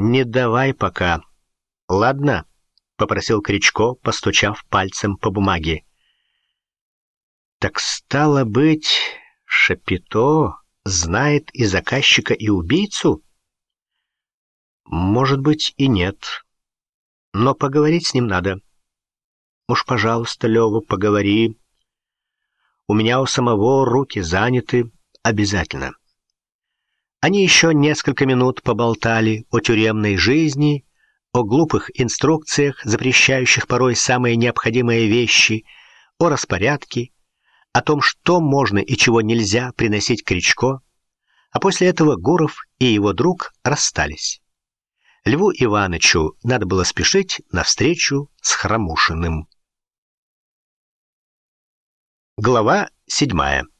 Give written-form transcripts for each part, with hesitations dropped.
Не давай пока. Ладно, попросил Кричко, постучав пальцем по бумаге. Так стало быть, Шапито знает и заказчика, и убийцу? Может быть, и нет. Но поговорить с ним надо. Уж, пожалуйста, Лёва, поговори. У меня у самого руки заняты. Обязательно. Они еще несколько минут поболтали о тюремной жизни, о глупых инструкциях, запрещающих порой самые необходимые вещи, о распорядке, о том, что можно и чего нельзя приносить Кричко, а после этого Гуров и его друг расстались. Льву Иванычу надо было спешить на встречу с Хромушиным. Глава 7.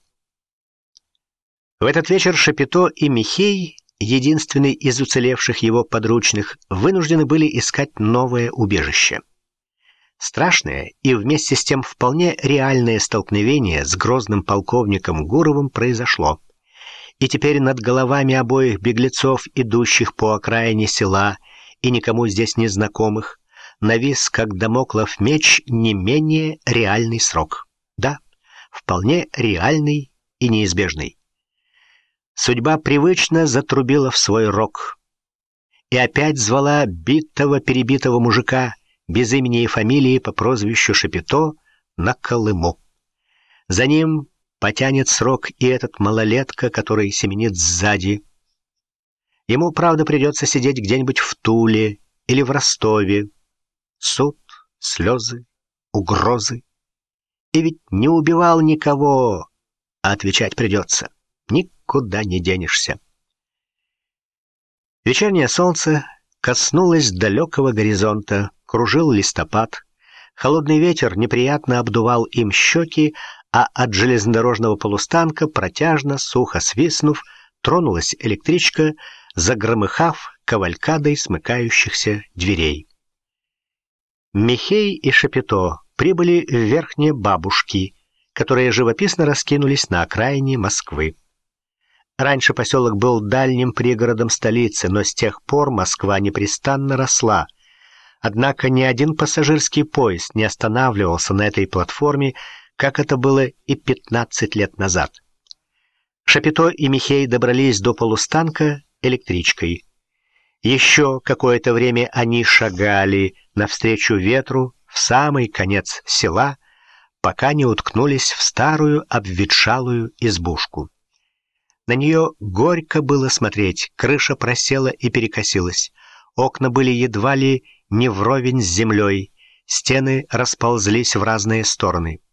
В этот вечер Шапито и Михей, единственный из уцелевших его подручных, вынуждены были искать новое убежище. Страшное и вместе с тем вполне реальное столкновение с грозным полковником Гуровым произошло. И теперь над головами обоих беглецов, идущих по окраине села и никому здесь не знакомых, навис, как дамоклов меч, не менее реальный срок. Да, вполне реальный и неизбежный. Судьба привычно затрубила в свой рог и опять звала битого-перебитого мужика без имени и фамилии по прозвищу Шапито на Колыму. За ним потянет срок и этот малолетка, который семенит сзади. Ему, правда, придется сидеть где-нибудь в Туле или в Ростове. Суд, слезы, угрозы. И ведь не убивал никого, а отвечать придется. Никуда не денешься. Вечернее солнце коснулось далекого горизонта, кружил листопад. Холодный ветер неприятно обдувал им щеки, а от железнодорожного полустанка, протяжно, сухо свистнув, тронулась электричка, загромыхав кавалькадой смыкающихся дверей. Михей и Шапито прибыли в Верхние Бабушки, которые живописно раскинулись на окраине Москвы. Раньше поселок был дальним пригородом столицы, но с тех пор Москва непрестанно росла. Однако ни один пассажирский поезд не останавливался на этой платформе, как это было и 15 лет назад. Шапито и Михей добрались до полустанка электричкой. Еще какое-то время они шагали навстречу ветру в самый конец села, пока не уткнулись в старую обветшалую избушку. На нее горько было смотреть, крыша просела и перекосилась, окна были едва ли не вровень с землей, стены расползлись в разные стороны.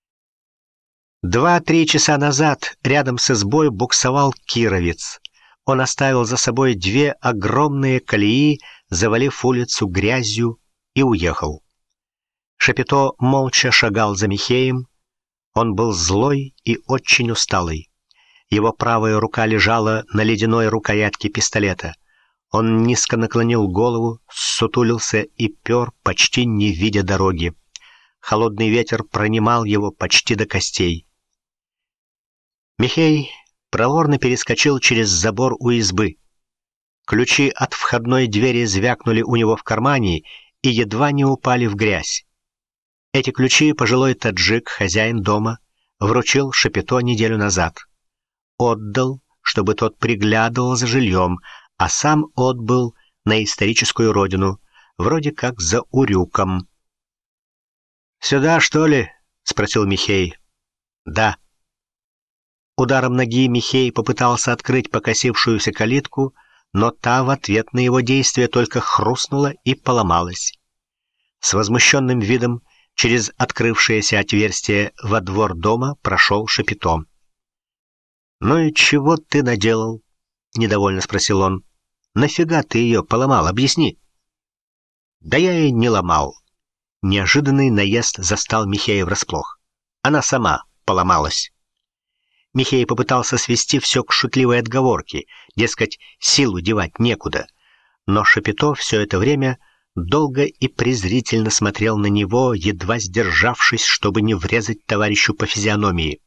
2-3 часа назад рядом с избой буксовал кировец. Он оставил за собой 2 огромные колеи, завалив улицу грязью, и уехал. Шапито молча шагал за Михеем. Он был злой и очень усталый. Его правая рука лежала на ледяной рукоятке пистолета. Он низко наклонил голову, ссутулился и пер, почти не видя дороги. Холодный ветер пронимал его почти до костей. Михей проворно перескочил через забор у избы. Ключи от входной двери звякнули у него в кармане и едва не упали в грязь. Эти ключи пожилой таджик, хозяин дома, вручил Шапито неделю назад. Отдал, чтобы тот приглядывал за жильем, а сам отбыл на историческую родину, вроде как за урюком. «Сюда, что ли?» — спросил Михей. «Да». Ударом ноги Михей попытался открыть покосившуюся калитку, но та в ответ на его действие только хрустнула и поломалась. С возмущенным видом через открывшееся отверстие во двор дома прошел Шапито. «Ну и чего ты наделал?» — недовольно спросил он. «Нафига ты ее поломал? Объясни». «Да я и не ломал». Неожиданный наезд застал Михея врасплох. Она сама поломалась. Михей попытался свести все к шутливой отговорке, дескать, силу девать некуда. Но Шапито все это время долго и презрительно смотрел на него, едва сдержавшись, чтобы не врезать товарищу по физиономии.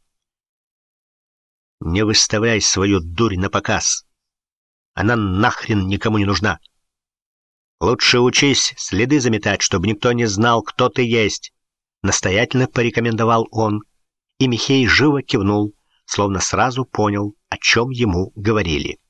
«Не выставляй свою дурь на показ. Она нахрен никому не нужна. Лучше учись следы заметать, чтобы никто не знал, кто ты есть», — настоятельно порекомендовал он, и Михей живо кивнул, словно сразу понял, о чем ему говорили.